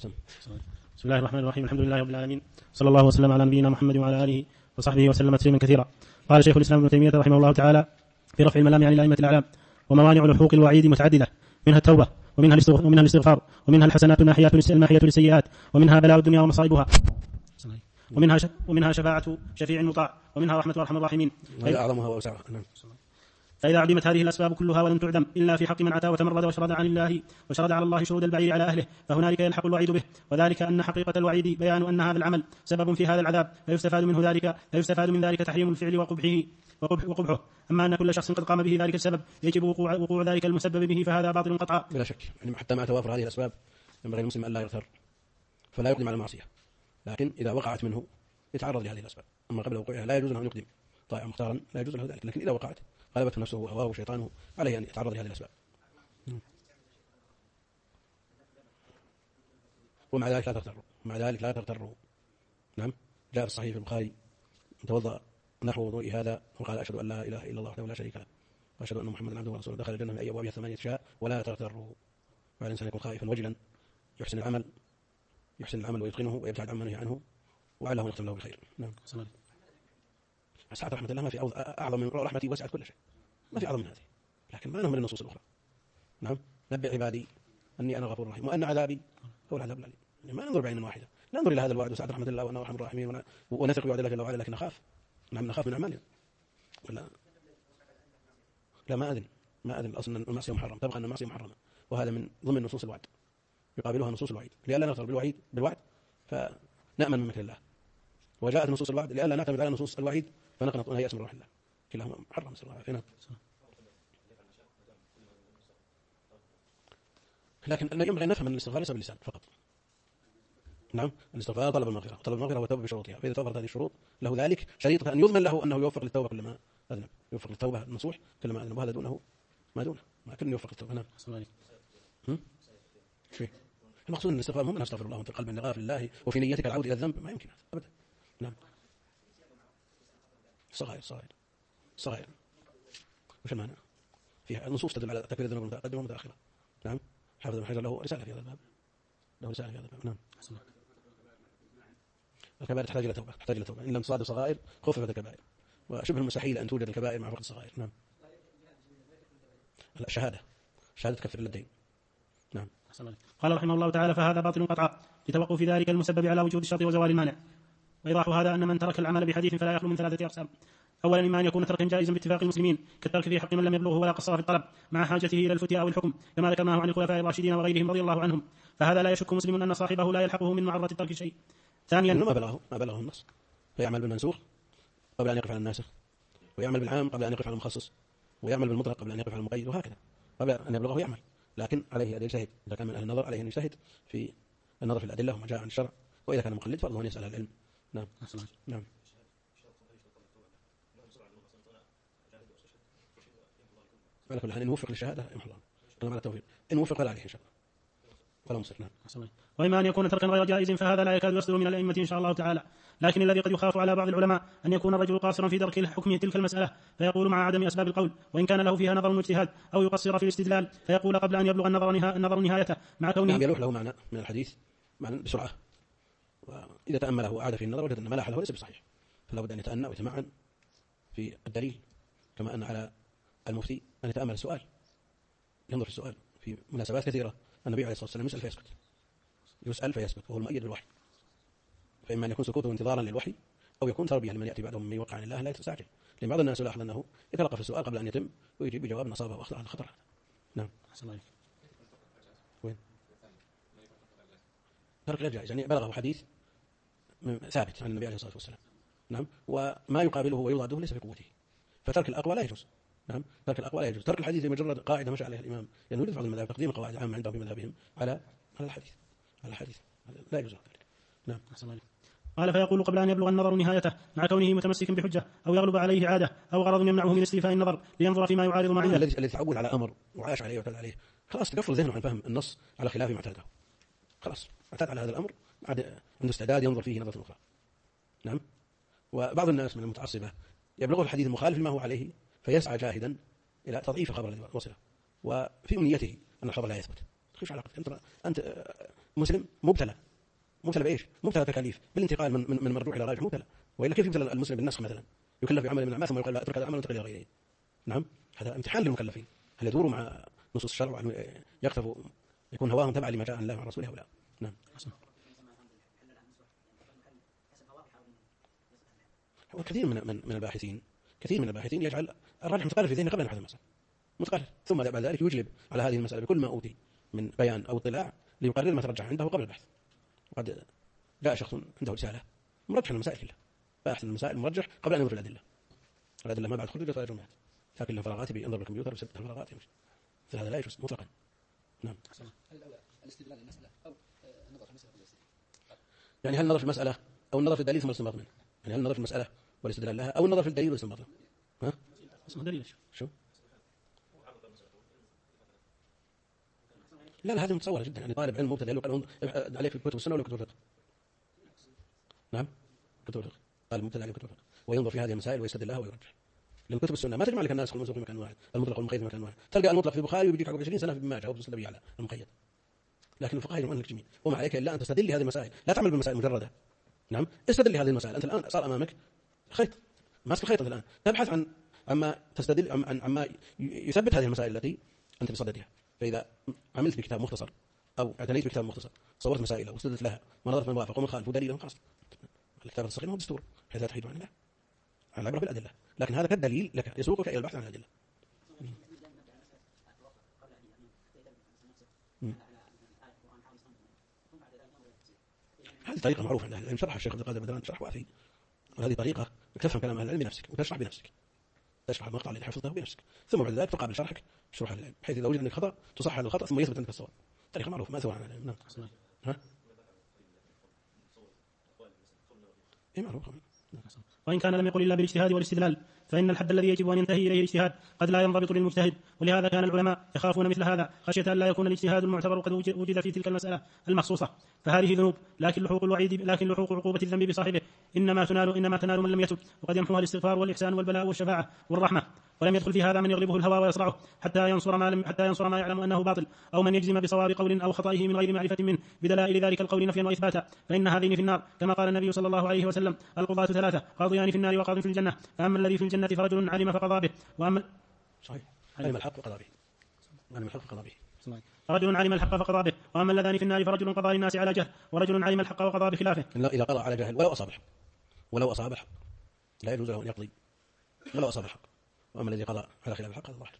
بسم الله الرحمن الرحيم. الحمد لله رب العالمين، صلى الله وسلم على نبينا محمد وعلى آله وصحبه وسلم تسليما كثيرا. قال شيخ الإسلام ابن تيمية رحمه الله تعالى في رفع الملام عن الأئمة الأعلام: وموانع لحوق الوعيد متعددة، منها التوبة، ومنها الاستغفار، ومنها الحسنات الماحية للسيئات، ومنها بلاء الدنيا ومصائبها، ومنها شفاعة شفيع مطاع، ومنها رحمة أرحم الراحمين. هذا أعظمها وأوسعها. فإذا عدمت هذه الأسباب كلها ولم تعدم إلا في حق من عتى وتمرد وشرد على الله شرود البعير على أهله، فهنالك يلحق الوعيد به. وذلك أن حقيقة الوعيد بيان أن هذا العمل سبب في هذا العذاب، فيستفاد من ذلك تحريم الفعل وقبحه. أما أن كل شخص قد قام به ذلك السبب يجب وقوع ذلك المسبب به، فهذا باطل قطعا. بلا شك، يعني حتى مع توافر هذه الأسباب ينبغي المسلم أن لا يغتر فلا يقدم على المعصية، لكن إذا وقعت منه يتعرض لهذه الأسباب. أما قبل وقوعها لا يجوز له أن يقدم طائعا مختارا، لا يجوز له ذلك، لكن إذا وقعت غلبته نفسه وهواه وشيطانه عليه أن يتعرض لهذه الأسباب. ومع ذلك لا تغتروا. نعم، جاء في الصحيح في البخاري: توضأ نحو وضوء هذا وقال: أشهد أن لا إله إلا الله وحده لا شريك له وأشهد أن محمدا عبده ورسوله، دخل الجنة من أي أبوابها 8 شاء. ولا تغتروا. والإنسان يكون خائفا وجلا، يحسن العمل ويتقنه ويبتعد عما نهي عنه، وعله يختم له بالخير. نعم. سعة رحمة الله ما في أعظم من رحمتي وسعت كل شيء، ما في أعظم من هذه، لكن ما نهمل النصوص الأخرى. نعم، نبئ عبادي أني أنا غفور رحيم وأن عذابي هو العذاب الأليم. يعني ما ننظر بعين واحدة، ننظر إلى هذا الوعد وسعة رحمة الله وأنه أرحم الراحمين ونثق بوعد الله جل وعلا، لكن نخاف. نعم، نخاف من أعمالنا. لا، ما أذن أصلا المعصية محرم، تبقى أن المعصية محرمة، وهذا من ضمن نصوص الوعد، يقابلها نصوص الوعيد لئلا نغتر بالوعد فنأمن من مكر الله، وجاءت نصوص الوعد لئلا نعتمد على نصوص الوعيد فنقنط ونيأس من روح الله. كلاهما محرم، نسأل الله العافية. لكن ينبغي أن نفهم أن الاستغفار ليس باللسان فقط. نعم، الاستغفار طلب المغفرة والتوبة بشروطها، فإذا توفرت هذه الشروط له ذلك شريطة أن يضمن له أنه يوفق للتوبة كلما أذنب، يوفق للتوبة النصوح كلما أذنب، وهذا دونه ما كن يوفق للتوبة. نعم. شيء المقصود أن الاستغفار مو من أستغفر الله وأنت القلب إن غافل الله وفي نيتك العود إلى الذنب، ما يمكن هذا أبدا. نعم. صغير وش المعنى؟ فيها نصوص تدل على تكفير الذنوب المتقدمة ومتأخرة. نعم، حافظ ابن حجر له رسالة في هذا الباب. نعم. الكبائر تحتاج إلى توبة، إن لم تصادف صغائر خففت الكبائر، وشبه المستحيل أن توجد الكبائر مع فقد الصغائر. نعم. الشهادة تكفر الدين. نعم. قال رحمه الله تعالى: فهذا باطل قطعا لتوقف في ذلك المسبب على وجود الشرط وزوال المانع. وإيضاح هذا أن من ترك العمل بحديث فلا يخلو من 3 أقسام: أولا، إما أن يكون تركا جائزا باتفاق المسلمين كالترك في حق من لم يبلغه ولا قصر في الطلب مع حاجته إلى الفتيا أو الحكم، كما ذكرناه عن الخلفاء الراشدين وغيرهم رضي الله عنهم، فهذا لا يشك مسلم أن صاحبه لا يلحقه من معرة الترك شيء. ثانيا، ما بلغه النص، فيعمل بالمنسوخ قبل أن يقف على الناسخ، ويعمل بالعام قبل أن يقف على المخصص، ويعمل بالمطلق قبل أن يقف على المقيد، وهكذا قبل أن يبلغه يعمل. لكن عليه أن يجتهد، إذا كان من أهل النظر عليه أن يجتهد في النظر في الأدلة وما جاء عن الشرع، وإذا كان مقلد فالله أن يسأل العلم. نعم. نعم. على كل حال إن وفق للشهادة يمحو الله، على التوفيق، إن وفق فلا عليه إن شاء الله فلا مصير. نعم. وإما أن يكون تركا غير جائز فهذا لا يكاد يصدر من الأئمة إن شاء الله تعالى، لكن الذي قد يخاف على بعض العلماء أن يكون الرجل قاصرا في درك الحكم تلك المسألة فيقول مع عدم أسباب القول وإن كان له فيها نظر واجتهاد، أو يقصر في الاستدلال فيقول قبل أن يبلغ النظر نهايته مع كونه يلوح له معنى من الحديث معنى بسرعة، وإذا تأمله وعاد في النظر وجد أن ما لاح له ليس بصحيح، فلا بد أن يتأنى ويتمعن في الدليل، كما أن على المفتي أن يتأمل السؤال، ينظر في السؤال في مناسبات كثيرة. النبي عليه الصلاة والسلام يسأل فيسكت وهو المؤيد بالوحي، فإما أن يكون سكوته انتظارا للوحي أو يكون تربية لمن يأتي بعدهم من يوقع عن الله لا يستعجل، لأن بعض الناس يلاحظ أنه يتلقى في السؤال قبل أن يتم ويجيب بجواب نصابه وأخطأ عن خطر. نعم. وين ترك غير جائز، يعني بلغه حديث ثابت عن النبي عليه الصلاة والسلام. نعم. وما يقابله ويضاده ليس في قوته، فترك الأقوى لا يجوز. نعم، ترك الأقوى لا يجوز. ترك الحديث مجرد قاعدة مشى عليها الإمام، يعني يريد بعض المذاهب تقديم القواعد العامة عندهم في مذهبهم على الحديث لا يجوز ذلك. نعم. قال: فيقول قبل أن يبلغ النظر نهايته مع كونه متمسكا بحجة أو يغلب عليه عادة أو غرض يمنعه من استيفاء النظر لينظر فيما يعارض ما عنده. الذي تعود على أمر وعاش عليه وتعود عليه خلاص تقفل ذهنه عن فهم النص على خلاف ما اعتاده، خلاص اعتاد على هذا الأمر، عنده استعداد ينظر فيه نظرة أخرى. نعم. وبعض الناس من المتعصبة يبلغه الحديث المخالف لما هو عليه فيسعى جاهدا إلى تضعيف الخبر الذي وصله، وفي أمنيته أن الخبر لا يثبت. خش علاقتك أنت مسلم مبتلى بإيش؟ مبتلى تكاليف بالانتقال من مرجوح إلى راجح، مبتلى. وإلا كيف يبتلى المسلم بالنسخ مثلا؟ يكلف بعمل من الأعمال ثم يقال لا اترك هذا العمل وانتقل إلى غيره. نعم، هذا امتحان للمكلفين، هل يدوروا مع نصوص الشرع وأن يقتفوا يكون هواهم تبعا لما جاء عن الله وعن رسوله أو لا؟ نعم. وكثير من الباحثين يجعل الراجح متقرر في ذهنه قبل أن يبحث المسألة، متقرر، ثم بعد ذلك يجلب على هذه المسألة بكل ما أوتي من بيان أو اطلاع ليقرر ما ترجح عنده قبل البحث. وقد جاء شخص عنده رسالة مرجح المسائل كلها، باحث المسائل المرجح قبل أن ينظر الأدلة ما بعد خروج ولا جمعات، لكن له فراغات بينظر بالكمبيوتر ويثبت الفراغات يمشي، مثل هذا لا يجوز مطلقا. نعم. هل الأولى الاستدلال للمسألة أو النظر في المسألة والاستدلال؟ يعني هل النظر في المسألة أو النظر في الدليل ثم الاستنباط منه؟ يعني هل النظر في المسألة والاستدلال لها أو النظر في الدليل والاستنباط منه؟ ها؟ اسمه دليل شو؟ لا هذه متصورة جدا، يعني طالب علم مبتدئ قال عليك كتب السنة ولا كتب الفقه؟ نعم، كتب الفقه، طالب مبتدئ عليه كتب الفقه وينظر في هذه المسائل ويستدل لها ويرجح. لأن كتب السنة ما تجمع لك الناس والمنسوخ في مكان واحد، المطلق والمقيد في مكان واحد، تلقى المطلق في البخاري ويجيك عقب 20 سنة في ابن ماجه أو في مسند أبي يعلى المقيد، لكن الفقهاء يجمعون لك جميع، وما عليك إلا أن تستدل لهذه المسائل، لا تعمل بالمسائل مجردة. نعم، استدل لهذه المسائل، أنت الآن صار أمامك خيط، ماسك الخيط الآن، تبحث عما تستدل عما يثبت هذه المسائل التي أنت بصددها. فإذا عملت بكتاب مختصر أو اعتنيت بكتاب مختصر صورت مسائله واستدلت لها ونظرت من وافق ومن خالف ودليلهم، خلاص الكتاب الصغير هو دستور بحيث لا تحيد عن الله، العبرة بالأدلة، لكن هذا كالدليل لك يسوقك إلى البحث عن الأدلة. هذه طريقة معروفة عند أهل العلم، شرح الشيخ عبد القادر بدران شرح وافي، وهذه طريقة تفهم كلام أهل العلم بنفسك وتشرح بنفسك، تشرح المقطع الذي حفظته بنفسك، ثم بعد ذلك تقابل شرحك شروح أهل العلم، بحيث إذا وجد عندك خطأ تصحح الخطأ ثم يثبت عندك الصواب. طريقة معروفة مأثورة عن العلم. نعم. ها؟ إيه معروفة. وإن كان لم يقل إلا بالاجتهاد والاستدلال، فإن الحد الذي يجب أن ينتهي إليه الاجتهاد قد لا ينضبط للمجتهد، ولهذا كان العلماء يخافون مثل هذا خشية أن لا يكون الاجتهاد المعتبر قد وجد في تلك المسألة المخصوصة، فهذه ذنوب، لكن لحوق عقوبة الذنب بصاحبه إنما تنال من لم يتب، وقد يمحوها الاستغفار والإحسان والبلاء والشفاعة والرحمة. ولم يدخل في هذا من يغلبه الهوى ويصرعه حتى ينصر ما يعلم أنه باطل، أو من يجزم بصواب قول أو خطئه من غير معرفة منه بدلائل ذلك القول نفيا وإثباتا، فإن هذين في النار، كما قال النبي صلى الله عليه وسلم: القضاة ثلاثة، قاضيان في النار وقاض في الجنة، فأما الذي في الجنة فرجل علم فقضى به، وأما صحيح علم الحق وقضى به، رجل علم الحق فقضى به، وأما اللذان في النار فرجل قضى للناس على جهل، ورجل علم الحق وقضى بخلافه. إذا قضى على جهل ولو أصاب الحق لا يجوز له أن يقضي ولو أصاب الحق، وأما الذي قضى على خلاف الحق هذا ظاهر.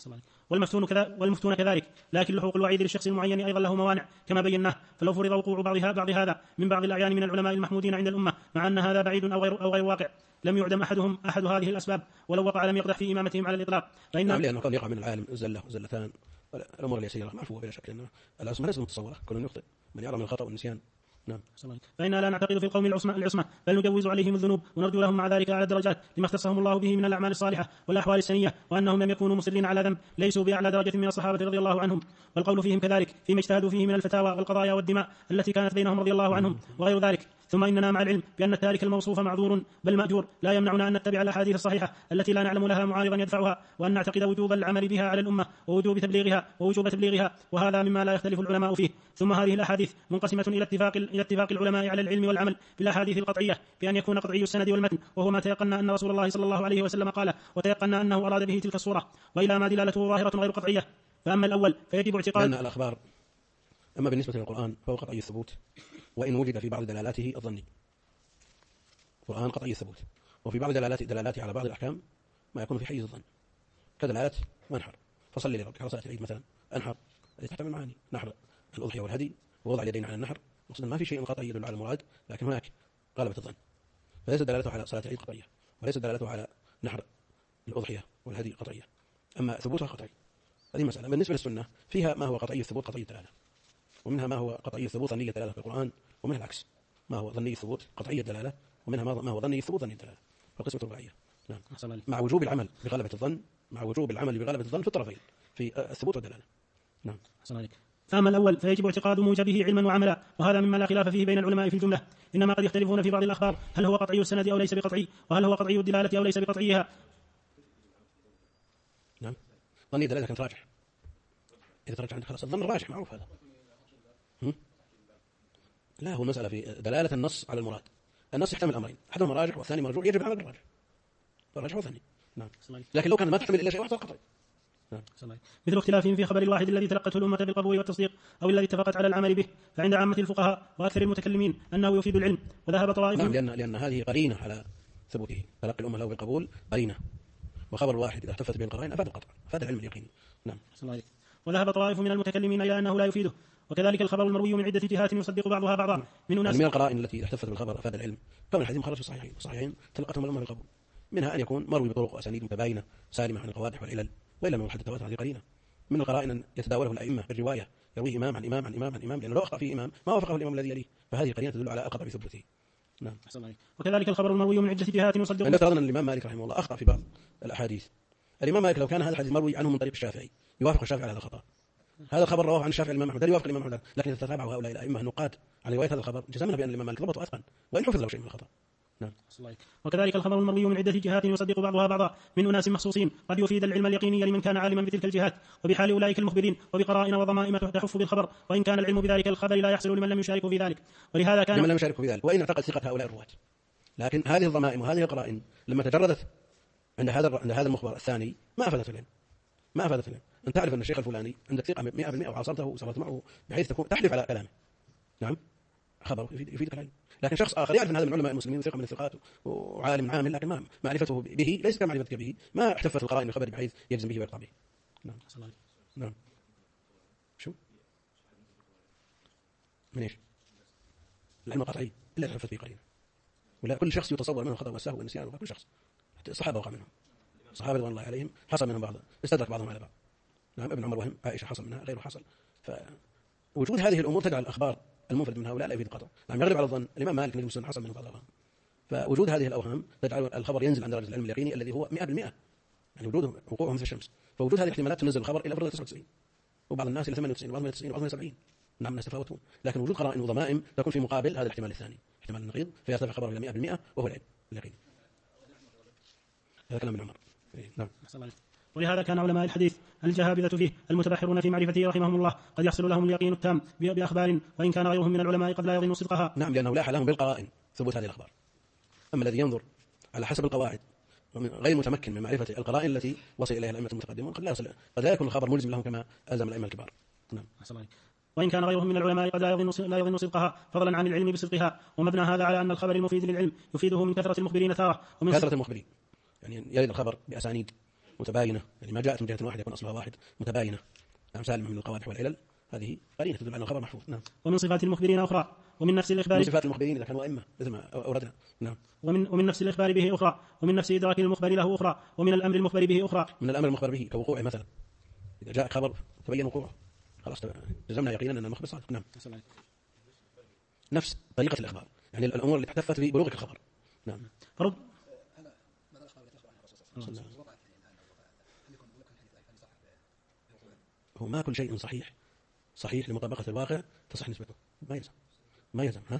والمفتون كذلك، لكن لحوق الوعيد للشخص المعين أيضا له موانع كما بيناه، فلو فرض وقوع بعض هذا من بعض الأعيان من العلماء المحمودين عند الأمة، مع أن هذا بعيد أو غير واقع، لم يعدم أحد هذه الأسباب، ولو وقع لم يقدح في إمامتهم على الإطلاق، نعم، لأنه قد يقع من العالم زلة وزلتان، الأمور اليسيرة معفوة بلا شك، لأن العصمة ليست متصورة، كل يخطئ من يعلم الخطأ والنسيان. نعم. فإننا لا نعتقد في القوم العصمة، بل نجوز عليهم الذنوب ونرجو لهم مع ذلك على الدرجات لما اختصهم الله به من الأعمال الصالحة والأحوال السنية، وأنهم لم يكونوا مصرين على ذنب ليسوا بأعلى درجة من الصحابة رضي الله عنهم، والقول فيهم كذلك فيما اجتهدوا فيه من الفتاوى والقضايا والدماء التي كانت بينهم رضي الله عنهم وغير ذلك. ثم إننا مع العلم بأن التارك الموصوف معذور بل مأجور لا يمنعنا أن نتبع الأحاديث الصحيحة التي لا نعلم لها معارضا يدفعها، وأن نعتقد وجوب العمل بها على الأمة ووجوب تبليغها، وهذا مما لا يختلف العلماء فيه. ثم هذه الأحاديث منقسمة إلى اتفاق العلماء على العلم والعمل بالأحاديث القطعية بأن يكون قطعي السند والمتن، وهو ما تيقنا أن رسول الله صلى الله عليه وسلم قال، وتيقنا أنه أراد به تلك الصورة، وإلى ما دلالته ظاهرة غير قطعية. فأما الأول فيجب اعتقاد أن الأخبار أما بالنسبة للقرآن فهو قطعي الثبوت، وإن وجد في بعض دلالاته الظني، القرآن قطعي الثبوت، وفي بعض دلالاته على بعض الأحكام ما يكون في حيز الظن، كدلالات منحر، فصلي لربك على صلاة العيد مثلا، أنحر التي تحتمل معاني، نحر الأضحية والهدي ووضع اليدين على النحر، مقصدا ما في شيء قطعي يدل على المراد، لكن هناك غلبة الظن، فليس دلالته على صلاة العيد قطعية، وليس دلالته على نحر الأضحية والهدي قطعية، أما ثبوتها قطعي. هذه مسألة. بالنسبة للسنة فيها ما هو قطعي الثبوت قطعي الدلالة، ومنها ما هو قطعي الثبوت ظني الدلالة في القرآن، ومنها العكس ما هو ظني الثبوت قطعي الدلالة، ومنها ما هو ظني الثبوت ظني الدلالة، فالقسمة رباعية. نعم. مع وجوب العمل بغلبة الظن في الطرفين في الثبوت والدلالة. نعم. فأما الأول فيجب اعتقاد موجبه علما وعملا، وهذا مما لا خلاف فيه بين العلماء في الجملة، إنما قد يختلفون في بعض الأخبار هل هو قطعي السند أو ليس بقطعي، وهل هو قطعي الدلالة أو ليس بقطعيها. نعم. ظني الدلالة كانت راجح، إذا ترجع عندك خلاص الظن الراجح معروف هذا. لا، هو المسألة في دلالة النص على المراد. النص يحتمل أمرين، أحدهما راجح والثاني مرجوح، يجب العمل بالراجح. الراجح والثاني. نعم. لكن لو كان ما تحتمل إلا شيء واحد قطعي. نعم. مثل اختلافهم في خبر الواحد الذي تلقته الأمة بالقبول والتصديق أو الذي اتفقت على العمل به، فعند عامة الفقهاء وأكثر المتكلمين أنه يفيد العلم، وذهب طوائف. نعم، لأن هذه قرينة على ثبوته. تلقي الأمة له بالقبول قرينة، وخبر الواحد إذا احتفت به القرائن أفاد القطع، أفاد العلم اليقيني. نعم. وذهب طوائف من المتكلمين إلى أنه لا يفيده، وكذلك الخبر المروي من عدة جهات يصدق بعضها بعضا من أناس. من القرائن التي احتفت بالخبر أفاد العلم كون الحديث مخرج في الصحيحين، والصحيحين تلقتهم الأمة بالقبول، منها أن يكون مروي بطرق وأسانيد متباينة سالمة عن القوادح والعلل، وإلا من حد التواتر هذه قرينة. من القرائن أن يتداوله الأئمة بالرواية، يرويه إمام عن إمام عن إمام عن إمام، لأنه لو أخطأ فيه إمام ما وافقه الإمام الذي يليه، فهذه قرينة تدل على القطع بثبوته. نعم. وكذلك الخبر المروي من عدة جهات يصدق. عند افترضنا أن الإمام مالك رحمه الله أخطأ في بعض الأحاديث، الإمام مالك لو كان هذا الحديث مروي عنه من طريق الشافعي يوافق الشافعي على هذا الخطأ، هذا الخبر رواه عن الشافعي الإمام أحمد لا يوافق الإمام أحمد، لكن إذا تتابعوا هؤلاء الأئمة النقاد على رواية هذا الخبر جزمنا بأن الإمام مالك ضبط وأتقن وإن حفظ له شيء من الخطأ. نعم. وكذلك الخبر المروي من عدة جهات يصدق بعضها بعضا من أناس مخصوصين قد يفيد العلم اليقيني لمن كان عالما بتلك الجهات وبحال أولئك المخبرين، وبقرائن وضمائم تحف بالخبر، وإن كان العلم بذلك الخبر لا يحصل لمن لم يشاركه في ذلك. ولهذا كان لمن لم يشاركه في ذلك وإن اعتقد ثقة هؤلاء الرواة، لكن هذه الضمائم وهذه القرائن لما تجردت عند هذا المخبر الثاني ما أفادت العلم، ما أفادت العلم. أنت تعرف أن الشيخ الفلاني عندك ثقة 100% وعاصرته وصبرت معه بحيث تكون تحلف على كلامه. نعم، خبره يفيدك العلم. لكن شخص آخر يعرف أن هذا من علماء المسلمين ثقة من الثقات وعالم عامل، لكن ما معرفته به ليس كمعرفتك به، ما احتفت القرائن الخبر بحيث يجزم به ويقطع به. نعم. نعم. شو؟ من إيش؟ العلم القطعي إلا احتفت به قرينة، ولا كل شخص يتصور منه الخطأ والسهو والنسيان، وكل شخص الصحابة وقع منهم، الصحابة رضوان الله عليهم حصل منهم بعض، استدرك بعضهم على بعض. نعم، ابن عمر وهم، عائشة حصل منها، غيره حصل. فوجود هذه الأمور تجعل الأخبار المنفرد من هؤلاء لا يفيد القطع. نعم، يغلب على الظن الإمام مالك نجم السنة حصل منه بعض الأوهام، فوجود هذه الأوهام تجعل الخبر ينزل عن درجة العلم اليقيني الذي هو 100%، يعني وقوعه مثل الشمس. فوجود هذه الاحتمالات تنزل الخبر إلى فرض 99 وبعض الناس إلى 98 وبعضهم إلى 90 وبعضهم إلى 70. نعم، الناس يتفاوتون، لكن وجود قرائن وضمائم تكون في مقابل هذا الاحتمال الثاني، احتمال النقيض، فيرتفع خبره إلى 100% وهو العلم اليقيني. هذا كلام ابن عمر. نعم. ولهذا كان علماء الحديث الجهابذة فيه المتبحرون في معرفته رحمهم الله قد يحصل لهم اليقين التام بأخبار، وإن كان غيرهم من العلماء قد لا يظن صدقها. نعم، لأنه لاح لهم بالقرائن ثبوت هذه الأخبار. أما الذي ينظر على حسب القواعد غير متمكن من معرفة القرائن التي وصل إليها الأئمة المتقدمون قد لا يكون الخبر ملزم لهم كما ألزم الأئمة الكبار. نعم. وإن كان غيرهم من العلماء قد لا يظن صدقها فضلا عن العلم بصدقها، ومبنى هذا على أن الخبر المفيد للعلم يفيده من كثرة المخبرين تارة، ومن كثرة المخبرين يعني يرد الخبر بأسانيد متباينة، يعني ما جاءت من جهة واحدة يكون أصلها واحد، متباينة، نعم، سالمة من القوادح والعلل، هذه قرينة تدل على الخبر محفوظ. نعم. ومن صفات المخبرين أخرى، ومن نفس الإخبار، من صفات المخبرين إذا كانوا أئمة مثل ما أوردنا. نعم. ومن نفس الإخبار به أخرى، ومن نفس إدراك المخبر له أخرى، ومن الأمر المخبر به أخرى. من الأمر المخبر به كوقوعه مثلا، إذا جاء خبر تبين وقوعه خلاص جزمنا يقينا أن المخبر صادق. نعم. نفس طريقة الإخبار، يعني الأمور اللي احتفت ببلوغك الخبر. نعم. فرب هو ما كل شيء صحيح لمطابقة الواقع تصح نسبته، ما يلزم ها؟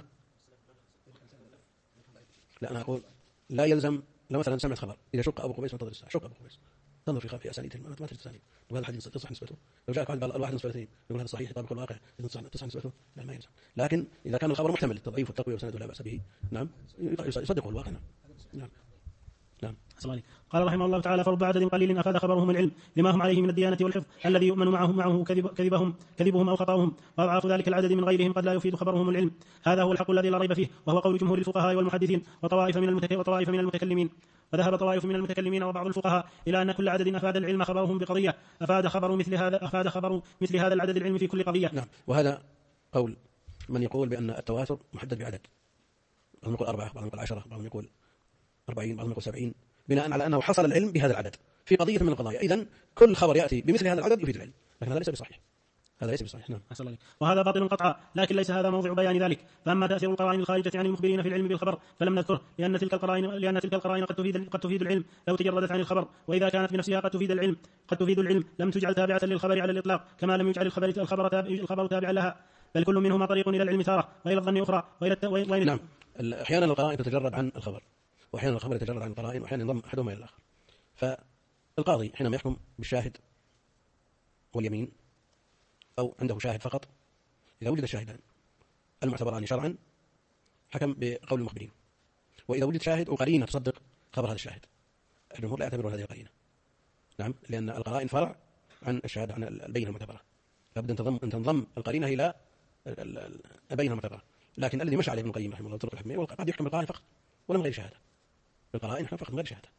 لا، أنا أقول لا يلزم. لو مثلا سمعت خبر إذا شق أبو قبيس منتظر الساعة، شق أبو قبيس تنظر في أسانيده ما تجد أسانيد، وهذا الحديث تصح نسبته. لو جاء قال الواحد نصف الاثنين يقول هذا صحيح يطابق الواقع تصح نسبته، لا ما يلزم. لكن إذا كان الخبر محتمل التضعيف والتقوية وسنده لا بأس به، نعم، يصدقه الواقع. نعم. نعم. قال رحمه الله تعالى: فرب عدد قليل أفاد خبرهم العلم لما هم عليه من الديانة والحفظ الذي يؤمن معه كذبهم أو خطأهم، وأضعاف ذلك العدد من غيرهم قد لا يفيد خبرهم العلم. هذا هو الحق الذي لا ريب فيه، وهو قول جمهور الفقهاء والمحدثين وطوائف من المتكلمين. وذهب طوائف من المتكلمين وبعض الفقهاء إلى أن كل عدد أفاد العلم خبرهم بقضية أفاد خبر مثل هذا العدد العلم في كل قضية. نعم. وهذا قول من يقول بأن التواتر محدد بعدد، بعضهم يقول 4، بعضهم يقول 10، بعضهم يقول 40، بعضهم يقول 70، بناء على أنه حصل العلم بهذا العدد في قضية من القضايا. إذن كل خبر يأتي بمثل هذا العدد يفيد العلم، لكن هذا ليس بصحيح. نعم. وهذا باطل قطعا، لكن ليس هذا موضع بيان ذلك. فأما تأثير القرائن الخارجة عن المخبرين في العلم بالخبر فلم نذكره، لأن تلك القرائن قد تفيد العلم لو تجردت عن الخبر، وإذا كانت بنفسها قد تفيد العلم لم تجعل تابعة للخبر على الإطلاق، كما لم يجعل الخبر تابعا لها، بل كل منهما طريق إلى العلم تارة وإلى الظن أخرى نعم. أحيانا القرائن تتجرد عن الخبر، وأحيانا الخبر يتجرد عن القرائن، وأحيانا ينضم أحدهما إلى الآخر. فالقاضي حينما يحكم بالشاهد واليمين أو عنده شاهد فقط، إذا وجد الشاهدان المعتبران شرعا حكم بقول المخبرين. وإذا وجد شاهد وقرينة تصدق خبر هذا الشاهد، الجمهور لا يعتبرون هذه القرينة. نعم، لأن القرائن فرع عن الشهادة، عن البينة المعتبرة، لابد أن تنضم القرينة إلى البينة المعتبرة. لكن الذي مشى عليه ابن القيم رحمه الله الطرق الحكمية قد يحكم بالقرائن فقط ولا من غير شهادة، بالقرائن يحكم فقط من غير شهادة.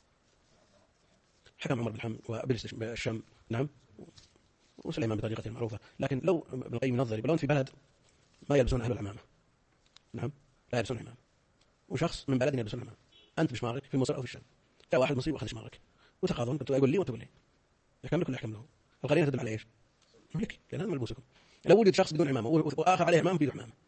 حكم عمر بن حم وابن الشام نعم وسليمان بطريقته المعروفة. لكن لو ابن القيم ينظر لو أنت في بلد ما يلبسون أهل العمامة، نعم لا يلبسون عمامة، وشخص من بلد يلبسون عمامة، أنت بشمارك في مصر أو في الشام، جاء واحد مصري وأخذ شمارك وتقاضون، يقول لي وأنت تقول لي، يحكم لكم يحكم له. القرينة تدل على إيش؟ ملك، لأن هذا ملبوسكم. لو وجد شخص بدون عمامة وآخر عليه عمامة بيده عمامة،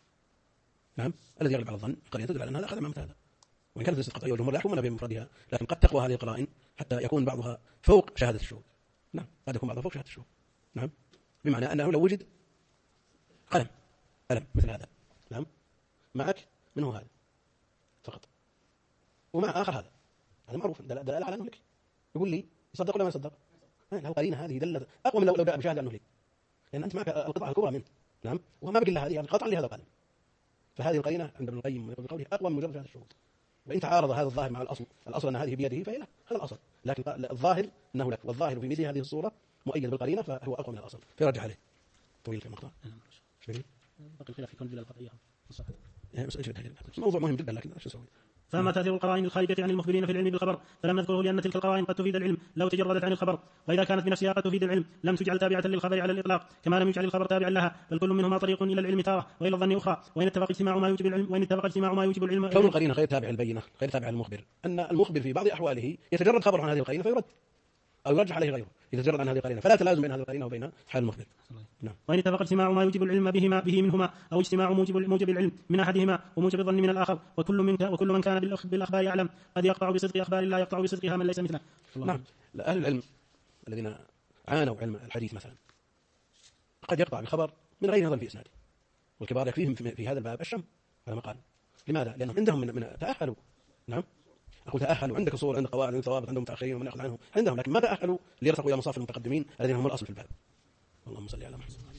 نعم الذي يغلب على الظن القرينة تدل على أنها لا أخذ عمامة هذا، وإن كانت ليست قطعية والجمهور لا يحكمون بمفردها، لكن قد تقوى هذه القرائن حتى يكون بعضها فوق شهادة الشهود. نعم قد يكون بعضها فوق شهادة الشهود. نعم بمعنى أنه لو وجد قلم مثل هذا، نعم معك منه هذا فقط ومع آخر هذا معروف دلالة على أنه لك، يقول لي يصدق ولا ما يصدق؟ القرينة هذه دلت أقوى من لو جاء بشهادة أنه لك، لأن أنت معك القطعة الكبرى منه، نعم وما بقي إلا هذه قطعا لهذا القلم. فهذه القرينة عند ابن القيم بقوله أقوى من مجرد شهادة الشهود. وإن تعارض هذا الظاهر مع الأصل أن هذه بيده فهي له، هذا الأصل، لكن الظاهر أنه لك، والظاهر في مثل هذه الصورة مؤيد بالقرينة فهو أقوى من الأصل، فيرجع عليه. طويل في المقطع. باقي الخلاف يكون بلا القضية الصحة. موضوع مهم جدا لكن شو نسوي؟ فأما تأثير القرائن الخارجة عن المخبرين في العلم بالخبر فلم نذكره لأن تلك القرائن قد تفيد العلم لو تجردت عن الخبر، وإذا كانت بنفسها قد تفيد العلم لم تجعل تابعة للخبر على الإطلاق، كما لم يجعل الخبر تابعا لها، بل كل منهما طريق إلى العلم تارة وإلى الظن أخرى، وإن اتفق اجتماع ما يوجب العلم كون القرينة غير تابع البينة غير تابع المخبر، أن المخبر في بعض أحواله يتجرد خبر عن هذه القرينة فيرد أو يرجح عليه غيره إذا تجرد عن هذه القرينة، فلا تلازم بين هذه القرينة وبين حال المخبر. نعم. وإن اتفق اجتماع ما يوجب العلم به منهما أو اجتماع موجب العلم من أحدهما وموجب الظن من الآخر، وكل من كان بالأخبار يعلم قد يقطع بصدق أخبار لا يقطع بصدقها من ليس مثله. نعم أهل العلم الذين عانوا علم الحديث مثلا قد يقطع بخبر من غير نظر في إسناده، والكبار يكفيهم في هذا الباب الشم على ما قال. لماذا؟ لأنهم عندهم من تأهلوا. نعم أقول تأهلوا، عندك أصول، عندك قواعد، عندك ضوابط، عندهم متأخرين ومن يأخذ عنهم عندهم، لكن ما تأهلوا ليرتقوا إلى مصاف المتقدمين الذين هم الأصل في الباب. اللهم صل على محمد.